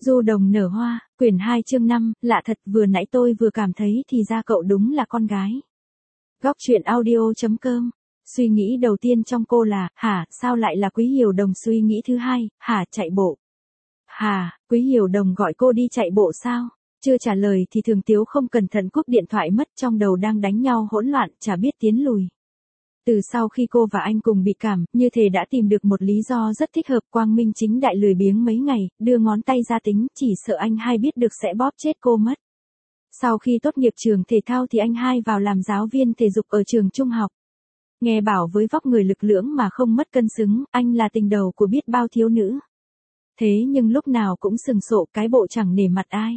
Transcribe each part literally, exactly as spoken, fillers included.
Du đồng nở hoa, quyển hai chương năm, lạ thật vừa nãy tôi vừa cảm thấy thì ra cậu đúng là con gái. Góc truyện audio chấm com. Suy nghĩ đầu tiên trong cô là, hả, sao lại là Quý Hiểu Đồng? Suy nghĩ thứ hai, hả, chạy bộ. Hả, Quý Hiểu Đồng gọi cô đi chạy bộ sao? Chưa trả lời thì Thường Tiếu không cẩn thận cúp điện thoại mất, trong đầu đang đánh nhau hỗn loạn, chả biết tiến lùi. Từ sau khi cô và anh cùng bị cảm, như thể đã tìm được một lý do rất thích hợp. Quang Minh chính đại lười biếng mấy ngày, đưa ngón tay ra tính, chỉ sợ anh hai biết được sẽ bóp chết cô mất. Sau khi tốt nghiệp trường thể thao thì anh hai vào làm giáo viên thể dục ở trường trung học. Nghe bảo với vóc người lực lưỡng mà không mất cân xứng, anh là tình đầu của biết bao thiếu nữ. Thế nhưng lúc nào cũng sừng sộ, cái bộ chẳng nể mặt ai.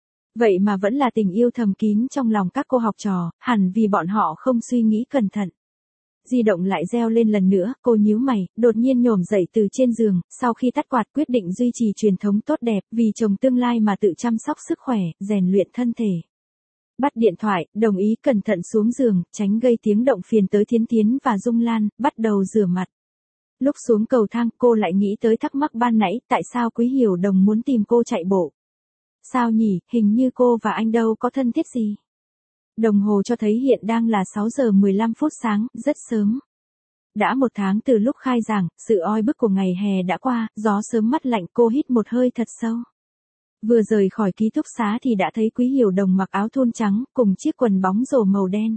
Vậy mà vẫn là tình yêu thầm kín trong lòng các cô học trò, hẳn vì bọn họ không suy nghĩ cẩn thận. Di động lại reo lên lần nữa, cô nhíu mày, đột nhiên nhổm dậy từ trên giường, sau khi tắt quạt quyết định duy trì truyền thống tốt đẹp, vì chồng tương lai mà tự chăm sóc sức khỏe, rèn luyện thân thể. Bắt điện thoại, đồng ý cẩn thận xuống giường, tránh gây tiếng động phiền tới Thiến Thiến và Dung Lan, bắt đầu rửa mặt. Lúc xuống cầu thang, cô lại nghĩ tới thắc mắc ban nãy, tại sao Quý Hiểu Đồng muốn tìm cô chạy bộ? Sao nhỉ, hình như cô và anh đâu có thân thiết gì. Đồng hồ cho thấy hiện đang là sáu giờ mười lăm phút sáng, rất sớm. Đã một tháng từ lúc khai giảng, sự oi bức của ngày hè đã qua, gió sớm mắt lạnh, cô hít một hơi thật sâu. Vừa rời khỏi ký túc xá thì đã thấy Quý Hiểu Đồng mặc áo thun trắng, cùng chiếc quần bóng rổ màu đen.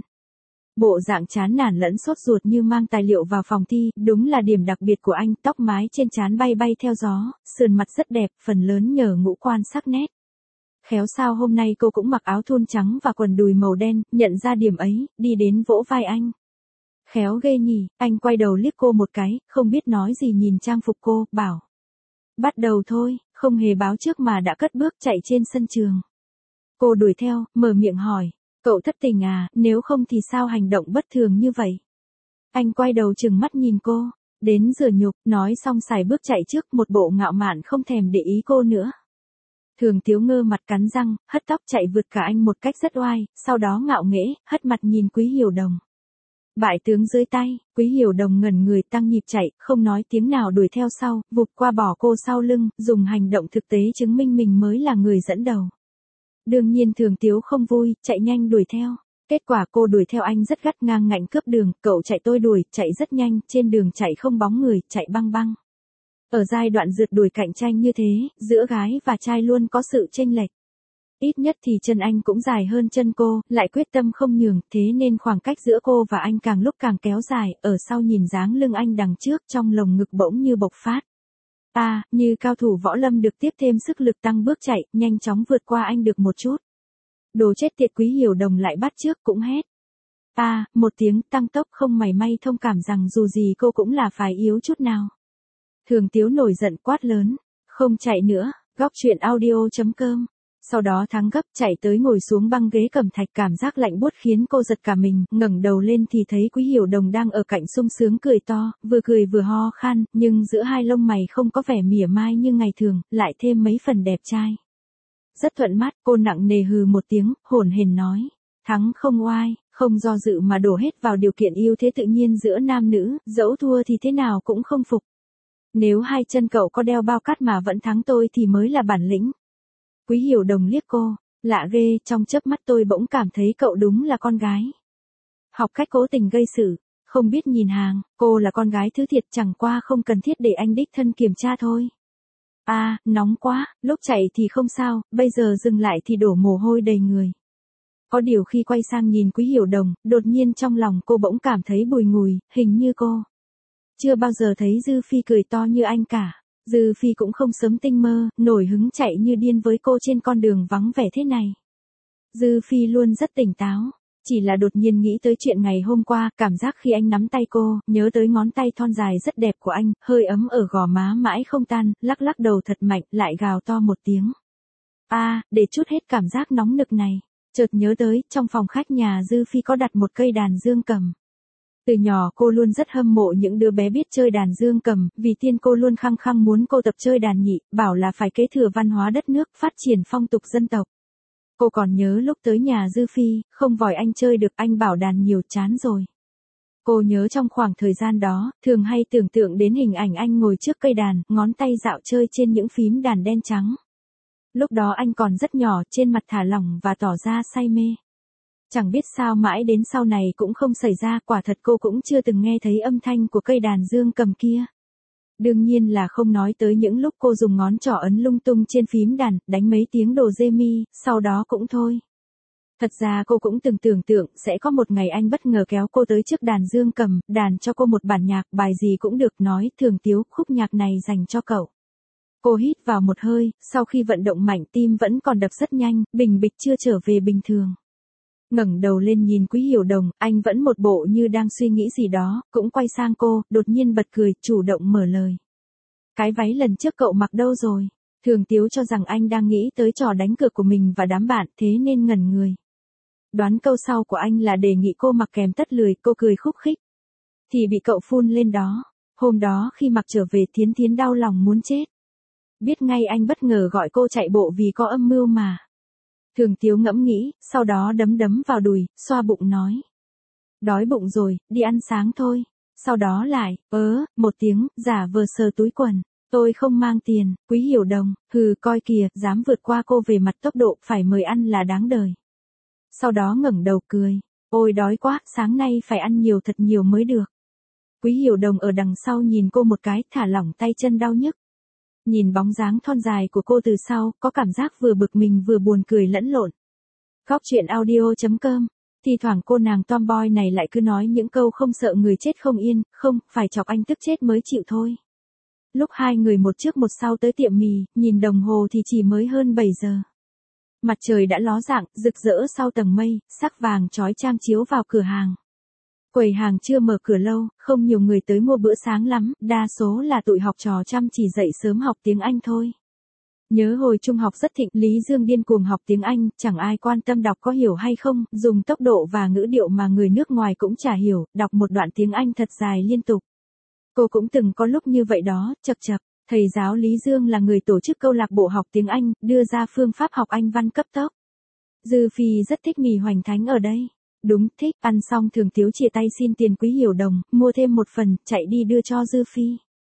Bộ dạng chán nản lẫn sốt ruột như mang tài liệu vào phòng thi, đúng là điểm đặc biệt của anh, tóc mái trên trán bay bay theo gió, sườn mặt rất đẹp, phần lớn nhờ ngũ quan sắc nét. Khéo sao hôm nay cô cũng mặc áo thun trắng và quần đùi màu đen, nhận ra điểm ấy, đi đến vỗ vai anh. Khéo ghê nhỉ, anh quay đầu liếc cô một cái, không biết nói gì nhìn trang phục cô, bảo. Bắt đầu thôi, không hề báo trước mà đã cất bước chạy trên sân trường. Cô đuổi theo, mở miệng hỏi, cậu thất tình à, nếu không thì sao hành động bất thường như vậy? Anh quay đầu trừng mắt nhìn cô, đến rửa nhục, nói xong xài bước chạy trước, một bộ ngạo mạn không thèm để ý cô nữa. Thường Tiếu ngơ mặt cắn răng, hất tóc chạy vượt cả anh một cách rất oai, sau đó ngạo nghễ, hất mặt nhìn Quý Hiểu Đồng. Bại tướng dưới tay, Quý Hiểu Đồng ngẩn người tăng nhịp chạy, không nói tiếng nào đuổi theo sau, vụt qua bỏ cô sau lưng, dùng hành động thực tế chứng minh mình mới là người dẫn đầu. Đương nhiên Thường Tiếu không vui, chạy nhanh đuổi theo. Kết quả cô đuổi theo anh rất gắt, ngang ngạnh cướp đường, cậu chạy tôi đuổi, chạy rất nhanh, trên đường chạy không bóng người, chạy băng băng. Ở giai đoạn rượt đuổi cạnh tranh như thế, giữa gái và trai luôn có sự chênh lệch. Ít nhất thì chân anh cũng dài hơn chân cô, lại quyết tâm không nhường, thế nên khoảng cách giữa cô và anh càng lúc càng kéo dài, ở sau nhìn dáng lưng anh đằng trước, trong lồng ngực bỗng như bộc phát. À, như cao thủ võ lâm được tiếp thêm sức lực tăng bước chạy, nhanh chóng vượt qua anh được một chút. Đồ chết tiệt, Quý Hiểu Đồng lại bắt trước cũng hét. À, một tiếng tăng tốc không mảy may thông cảm rằng dù gì cô cũng là phải yếu chút nào. Thường Tiếu nổi giận quát lớn, không chạy nữa, góc truyện audio chấm com. Sau đó thắng gấp chạy tới ngồi xuống băng ghế cẩm thạch, cảm giác lạnh buốt khiến cô giật cả mình, ngẩng đầu lên thì thấy Quý Hiểu Đồng đang ở cạnh sung sướng cười to, vừa cười vừa ho khan, nhưng giữa hai lông mày không có vẻ mỉa mai như ngày thường, lại thêm mấy phần đẹp trai. Rất thuận mắt, cô nặng nề hừ một tiếng, hổn hển nói, thắng không oai, không do dự mà đổ hết vào điều kiện yêu thế tự nhiên giữa nam nữ, dẫu thua thì thế nào cũng không phục. Nếu hai chân cậu có đeo bao cát mà vẫn thắng tôi thì mới là bản lĩnh. Quý Hiểu Đồng liếc cô, lạ ghê, trong chớp mắt tôi bỗng cảm thấy cậu đúng là con gái. Học cách cố tình gây sự, không biết nhìn hàng, cô là con gái thứ thiệt, chẳng qua không cần thiết để anh đích thân kiểm tra thôi. À, nóng quá, lúc chạy thì không sao, bây giờ dừng lại thì đổ mồ hôi đầy người. Có điều khi quay sang nhìn Quý Hiểu Đồng, đột nhiên trong lòng cô bỗng cảm thấy bùi ngùi, hình như cô chưa bao giờ thấy Dư Phi cười to như anh cả. Dư Phi cũng không sớm tinh mơ, nổi hứng chạy như điên với cô trên con đường vắng vẻ thế này. Dư Phi luôn rất tỉnh táo, chỉ là đột nhiên nghĩ tới chuyện ngày hôm qua, cảm giác khi anh nắm tay cô, nhớ tới ngón tay thon dài rất đẹp của anh, hơi ấm ở gò má mãi không tan, lắc lắc đầu thật mạnh, lại gào to một tiếng. À, để chút hết cảm giác nóng nực này, chợt nhớ tới, trong phòng khách nhà Dư Phi có đặt một cây đàn dương cầm. Từ nhỏ cô luôn rất hâm mộ những đứa bé biết chơi đàn dương cầm, vì tiên cô luôn khăng khăng muốn cô tập chơi đàn nhị, bảo là phải kế thừa văn hóa đất nước, phát triển phong tục dân tộc. Cô còn nhớ lúc tới nhà Dư Phi, không vòi anh chơi được, anh bảo đàn nhiều chán rồi. Cô nhớ trong khoảng thời gian đó, thường hay tưởng tượng đến hình ảnh anh ngồi trước cây đàn, ngón tay dạo chơi trên những phím đàn đen trắng. Lúc đó anh còn rất nhỏ, trên mặt thả lỏng và tỏ ra say mê. Chẳng biết sao mãi đến sau này cũng không xảy ra, quả thật cô cũng chưa từng nghe thấy âm thanh của cây đàn dương cầm kia. Đương nhiên là không nói tới những lúc cô dùng ngón trỏ ấn lung tung trên phím đàn, đánh mấy tiếng đồ rê mi, sau đó cũng thôi. Thật ra cô cũng từng tưởng tượng sẽ có một ngày anh bất ngờ kéo cô tới trước đàn dương cầm, đàn cho cô một bản nhạc, bài gì cũng được, nói Thường Tíu, khúc nhạc này dành cho cậu. Cô hít vào một hơi, sau khi vận động mạnh tim vẫn còn đập rất nhanh, bình bịch chưa trở về bình thường. Ngẩng đầu lên nhìn Quý Hiểu Đồng, anh vẫn một bộ như đang suy nghĩ gì đó, cũng quay sang cô, đột nhiên bật cười, chủ động mở lời. Cái váy lần trước cậu mặc đâu rồi? Thường Tíu cho rằng anh đang nghĩ tới trò đánh cược của mình và đám bạn, thế nên ngẩn người. Đoán câu sau của anh là đề nghị cô mặc kèm tất lười, cô cười khúc khích. Thì bị cậu phun lên đó. Hôm đó khi mặc trở về Thiến Thiến đau lòng muốn chết. Biết ngay anh bất ngờ gọi cô chạy bộ vì có âm mưu mà. Thường Tíu ngẫm nghĩ, sau đó đấm đấm vào đùi, xoa bụng nói. Đói bụng rồi, đi ăn sáng thôi. Sau đó lại, ớ, một tiếng, giả vờ sờ túi quần. Tôi không mang tiền, Quý Hiểu Đồng, hừ coi kìa, dám vượt qua cô về mặt tốc độ, phải mời ăn là đáng đời. Sau đó ngẩng đầu cười. Ôi đói quá, sáng nay phải ăn nhiều thật nhiều mới được. Quý Hiểu Đồng ở đằng sau nhìn cô một cái, thả lỏng tay chân đau nhức. Nhìn bóng dáng thon dài của cô từ sau, có cảm giác vừa bực mình vừa buồn cười lẫn lộn. Góc truyện audio chấm com. Thì thoảng cô nàng tomboy này lại cứ nói những câu không sợ người chết không yên, không, phải chọc anh tức chết mới chịu thôi. Lúc hai người một trước một sau tới tiệm mì, nhìn đồng hồ thì chỉ mới hơn bảy giờ. Mặt trời đã ló dạng, rực rỡ sau tầng mây, sắc vàng chói chang chiếu vào cửa hàng. Quầy hàng chưa mở cửa lâu, không nhiều người tới mua bữa sáng lắm, đa số là tụi học trò chăm chỉ dậy sớm học tiếng Anh thôi. Nhớ hồi trung học rất thịnh, Lý Dương điên cuồng học tiếng Anh, chẳng ai quan tâm đọc có hiểu hay không, dùng tốc độ và ngữ điệu mà người nước ngoài cũng chả hiểu, đọc một đoạn tiếng Anh thật dài liên tục. Cô cũng từng có lúc như vậy đó, chậc chậc. Thầy giáo Lý Dương là người tổ chức câu lạc bộ học tiếng Anh, đưa ra phương pháp học Anh văn cấp tốc. Dư Phi rất thích mì hoành thánh ở đây. Đúng, thích, ăn xong Thường Tíu chia tay xin tiền Quý Hiểu Đồng, mua thêm một phần, chạy đi đưa cho Dư Phi.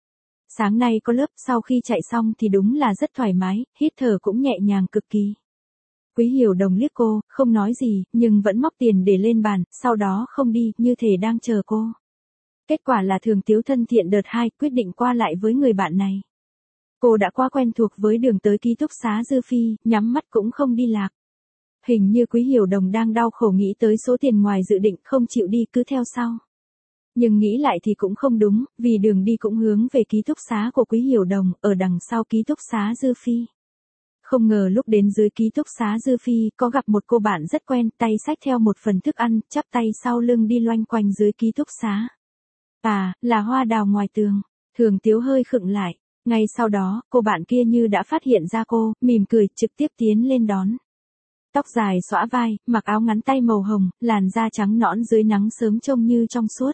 Sáng nay có lớp, sau khi chạy xong thì đúng là rất thoải mái, hít thở cũng nhẹ nhàng cực kỳ. Quý Hiểu Đồng liếc cô, không nói gì, nhưng vẫn móc tiền để lên bàn, sau đó không đi, như thể đang chờ cô. Kết quả là Thường Tíu thân thiện đợt hai, quyết định qua lại với người bạn này. Cô đã quá quen thuộc với đường tới ký túc xá Dư Phi, nhắm mắt cũng không đi lạc. Hình như Quý Hiểu Đồng đang đau khổ nghĩ tới số tiền ngoài dự định, không chịu đi cứ theo sau. Nhưng nghĩ lại thì cũng không đúng, vì đường đi cũng hướng về ký túc xá của Quý Hiểu Đồng, ở đằng sau ký túc xá Dư Phi. Không ngờ lúc đến dưới ký túc xá Dư Phi, có gặp một cô bạn rất quen, tay xách theo một phần thức ăn, chắp tay sau lưng đi loanh quanh dưới ký túc xá. À, là Hoa Đào ngoài tường. Thường Tíu hơi khựng lại. Ngay sau đó, cô bạn kia như đã phát hiện ra cô, mỉm cười, trực tiếp tiến lên đón. Tóc dài xõa vai, mặc áo ngắn tay màu hồng, làn da trắng nõn dưới nắng sớm trông như trong suốt.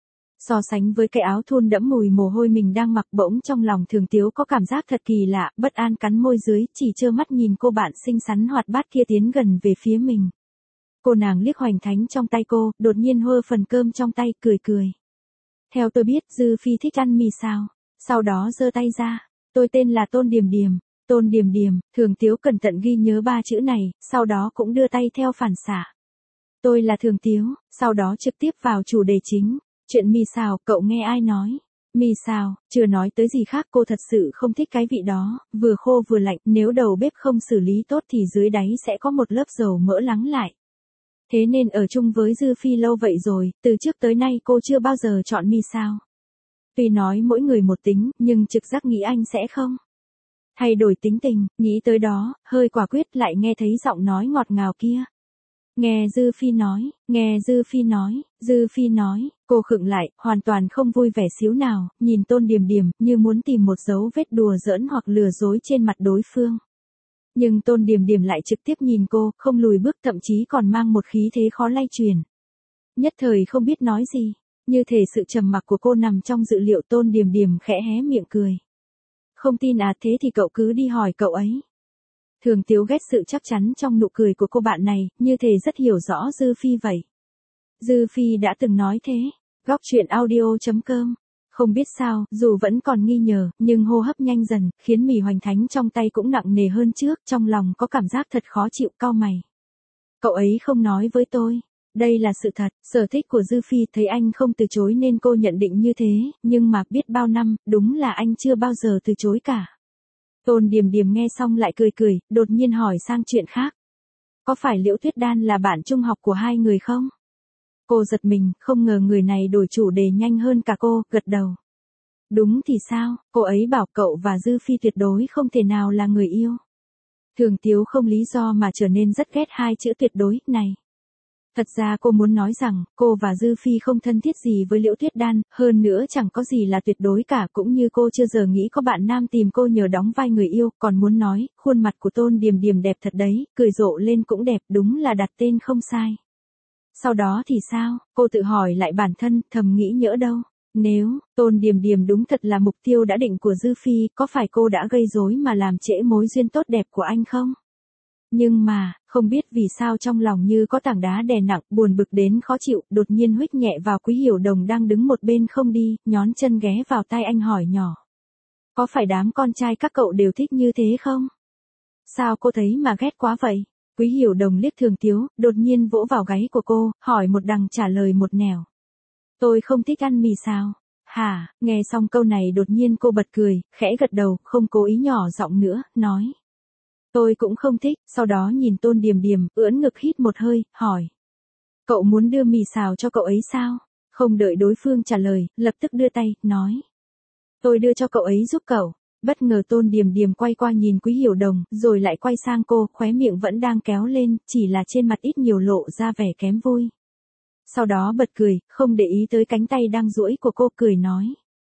So sánh với cái áo thun đẫm mùi mồ hôi mình đang mặc, bỗng trong lòng Thường Tíu có cảm giác thật kỳ lạ, bất an cắn môi dưới, chỉ trơ mắt nhìn cô bạn xinh xắn hoạt bát kia tiến gần về phía mình. Cô nàng liếc hoành thánh trong tay cô, đột nhiên hơ phần cơm trong tay, cười cười. Theo tôi biết, Dư Phi thích ăn mì sao. Sau đó giơ tay ra. Tôi tên là Tôn Điềm Điềm. Tôn Điềm Điềm, Thường Tíu cẩn thận ghi nhớ ba chữ này, sau đó cũng đưa tay theo phản xạ. Tôi là Thường Tíu, sau đó trực tiếp vào chủ đề chính. Chuyện mì xào, cậu nghe ai nói? Mì xào, chưa nói tới gì khác, cô thật sự không thích cái vị đó, vừa khô vừa lạnh, nếu đầu bếp không xử lý tốt thì dưới đáy sẽ có một lớp dầu mỡ lắng lại. Thế nên ở chung với Dư Phi lâu vậy rồi, từ trước tới nay cô chưa bao giờ chọn mì xào. Tuy nói mỗi người một tính, nhưng trực giác nghĩ anh sẽ không thay đổi tính tình, nghĩ tới đó, hơi quả quyết, lại nghe thấy giọng nói ngọt ngào kia. Nghe Dư Phi nói, nghe Dư Phi nói, Dư Phi nói, cô khựng lại, hoàn toàn không vui vẻ xíu nào, nhìn Tôn Điềm Điềm, như muốn tìm một dấu vết đùa giỡn hoặc lừa dối trên mặt đối phương. Nhưng Tôn Điềm Điềm lại trực tiếp nhìn cô, không lùi bước, thậm chí còn mang một khí thế khó lay truyền. Nhất thời không biết nói gì, như thể sự trầm mặc của cô nằm trong dự liệu. Tôn Điềm Điềm khẽ hé miệng cười. Không tin à, thế thì cậu cứ đi hỏi cậu ấy. Thường Tíu ghét sự chắc chắn trong nụ cười của cô bạn này, như thể rất hiểu rõ Dư Phi vậy. Dư Phi đã từng nói thế. Góc truyện audio chấm com Không biết sao, dù vẫn còn nghi ngờ, nhưng hô hấp nhanh dần, khiến mì hoành thánh trong tay cũng nặng nề hơn trước, trong lòng có cảm giác thật khó chịu, cau mày. Cậu ấy không nói với tôi. Đây là sự thật, sở thích của Dư Phi thấy anh không từ chối nên cô nhận định như thế, nhưng mà biết bao năm, đúng là anh chưa bao giờ từ chối cả. Tôn Điềm Điềm nghe xong lại cười cười, đột nhiên hỏi sang chuyện khác. Có phải Liễu Tuyết Đan là bạn trung học của hai người không? Cô giật mình, không ngờ người này đổi chủ đề nhanh hơn cả cô, gật đầu. Đúng thì sao, cô ấy bảo cậu và Dư Phi tuyệt đối không thể nào là người yêu. Thường Tiếu không lý do mà trở nên rất ghét hai chữ tuyệt đối này. Thật ra cô muốn nói rằng, cô và Dư Phi không thân thiết gì với Liễu Tuyết Đan, hơn nữa chẳng có gì là tuyệt đối cả, cũng như cô chưa giờ nghĩ có bạn nam tìm cô nhờ đóng vai người yêu, còn muốn nói, khuôn mặt của Tôn Điềm Điềm đẹp thật đấy, cười rộ lên cũng đẹp, đúng là đặt tên không sai. Sau đó thì sao, cô tự hỏi lại bản thân, thầm nghĩ nhỡ đâu. Nếu, Tôn Điềm Điềm đúng thật là mục tiêu đã định của Dư Phi, có phải cô đã gây rối mà làm trễ mối duyên tốt đẹp của anh không? Nhưng mà, không biết vì sao trong lòng như có tảng đá đè nặng, buồn bực đến khó chịu, đột nhiên huých nhẹ vào Quý Hiểu Đồng đang đứng một bên không đi, nhón chân ghé vào tai anh hỏi nhỏ. Có phải đám con trai các cậu đều thích như thế không? Sao cô thấy mà ghét quá vậy? Quý Hiểu Đồng liếc Thường Tiếu, đột nhiên vỗ vào gáy của cô, hỏi một đằng trả lời một nẻo. Tôi không thích ăn mì xào. Hả, nghe xong câu này đột nhiên cô bật cười, khẽ gật đầu, không cố ý nhỏ giọng nữa, nói. Tôi cũng không thích, sau đó nhìn Tôn Điềm Điềm, ưỡn ngực hít một hơi, hỏi. Cậu muốn đưa mì xào cho cậu ấy sao? Không đợi đối phương trả lời, lập tức đưa tay, nói. Tôi đưa cho cậu ấy giúp cậu. Bất ngờ Tôn Điềm Điềm quay qua nhìn Quý Hiểu Đồng, rồi lại quay sang cô, khóe miệng vẫn đang kéo lên, chỉ là trên mặt ít nhiều lộ ra vẻ kém vui. Sau đó bật cười, không để ý tới cánh tay đang duỗi của cô, cười nói.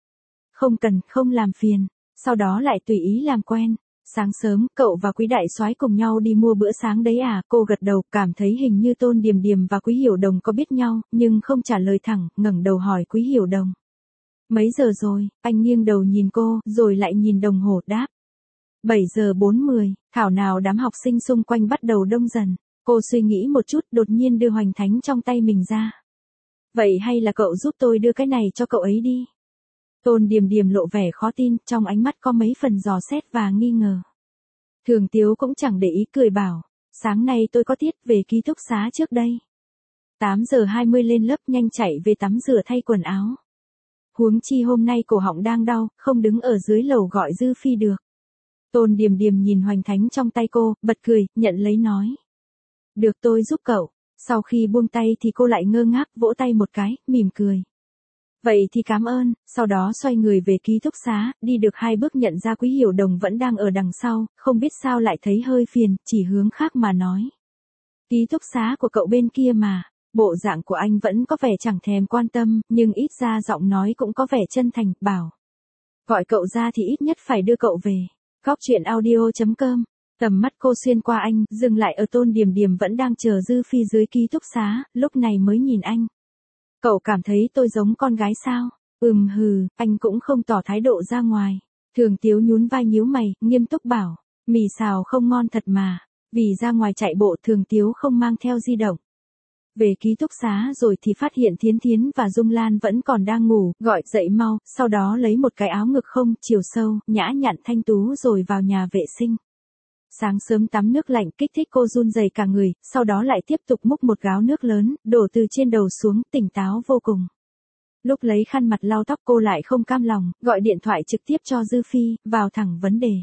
Không cần, không làm phiền. Sau đó lại tùy ý làm quen. Sáng sớm, cậu và Quý Đại Soái cùng nhau đi mua bữa sáng đấy à? Cô gật đầu, cảm thấy hình như Tôn Điềm Điềm và Quý Hiểu Đồng có biết nhau, nhưng không trả lời thẳng, ngẩng đầu hỏi Quý Hiểu Đồng. Mấy giờ rồi? Anh nghiêng đầu nhìn cô, rồi lại nhìn đồng hồ, đáp. bảy giờ bốn mươi, thảo nào đám học sinh xung quanh bắt đầu đông dần. Cô suy nghĩ một chút, đột nhiên đưa hoành thánh trong tay mình ra. Vậy hay là cậu giúp tôi đưa cái này cho cậu ấy đi? Tôn Điềm Điềm lộ vẻ khó tin, trong ánh mắt có mấy phần dò xét và nghi ngờ. Thường Tiếu cũng chẳng để ý, cười bảo, sáng nay tôi có tiết về ký túc xá trước đây. tám giờ hai mươi lên lớp, nhanh chạy về tắm rửa thay quần áo. Huống chi hôm nay cổ họng đang đau, không đứng ở dưới lầu gọi Dư Phi được. Tôn Điềm Điềm nhìn hoành thánh trong tay cô, bật cười, nhận lấy nói. Được, tôi giúp cậu. Sau khi buông tay thì cô lại ngơ ngác, vỗ tay một cái, mỉm cười. Vậy thì cảm ơn, sau đó xoay người về ký túc xá, đi được hai bước nhận ra Quý Hiểu Đồng vẫn đang ở đằng sau, không biết sao lại thấy hơi phiền, chỉ hướng khác mà nói. Ký túc xá của cậu bên kia mà, bộ dạng của anh vẫn có vẻ chẳng thèm quan tâm, nhưng ít ra giọng nói cũng có vẻ chân thành, bảo. Gọi cậu ra thì ít nhất phải đưa cậu về. Góc truyện audio chấm com. Tầm mắt cô xuyên qua anh, dừng lại ở Tôn Điềm Điềm vẫn đang chờ Dư Phi dưới ký túc xá, lúc này mới nhìn anh. Cậu cảm thấy tôi giống con gái sao? Ừm hừ, anh cũng không tỏ thái độ ra ngoài. Thường Tiếu nhún vai nhíu mày, nghiêm túc bảo, mì xào không ngon thật mà. Vì ra ngoài chạy bộ Thường Tiếu không mang theo di động. Về ký túc xá rồi thì phát hiện Thiến Thiến và Dung Lan vẫn còn đang ngủ, gọi dậy mau, sau đó lấy một cái áo ngực không, chiều sâu, nhã nhặn thanh tú rồi vào nhà vệ sinh. Sáng sớm tắm nước lạnh kích thích cô run rẩy cả người, sau đó lại tiếp tục múc một gáo nước lớn, đổ từ trên đầu xuống, tỉnh táo vô cùng. Lúc lấy khăn mặt lau tóc cô lại không cam lòng, gọi điện thoại trực tiếp cho Dư Phi, vào thẳng vấn đề.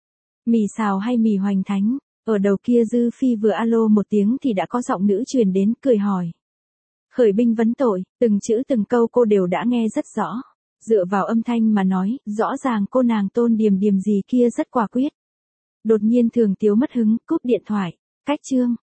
Mì xào hay mì hoành thánh? Ở đầu kia Dư Phi vừa alo một tiếng thì đã có giọng nữ truyền đến, cười hỏi. Khởi binh vấn tội, từng chữ từng câu cô đều đã nghe rất rõ. Dựa vào âm thanh mà nói, rõ ràng cô nàng Tôn Điềm Điềm gì kia rất quả quyết. Đột nhiên Thường Tiếu mất hứng, cúp điện thoại. Cách chương.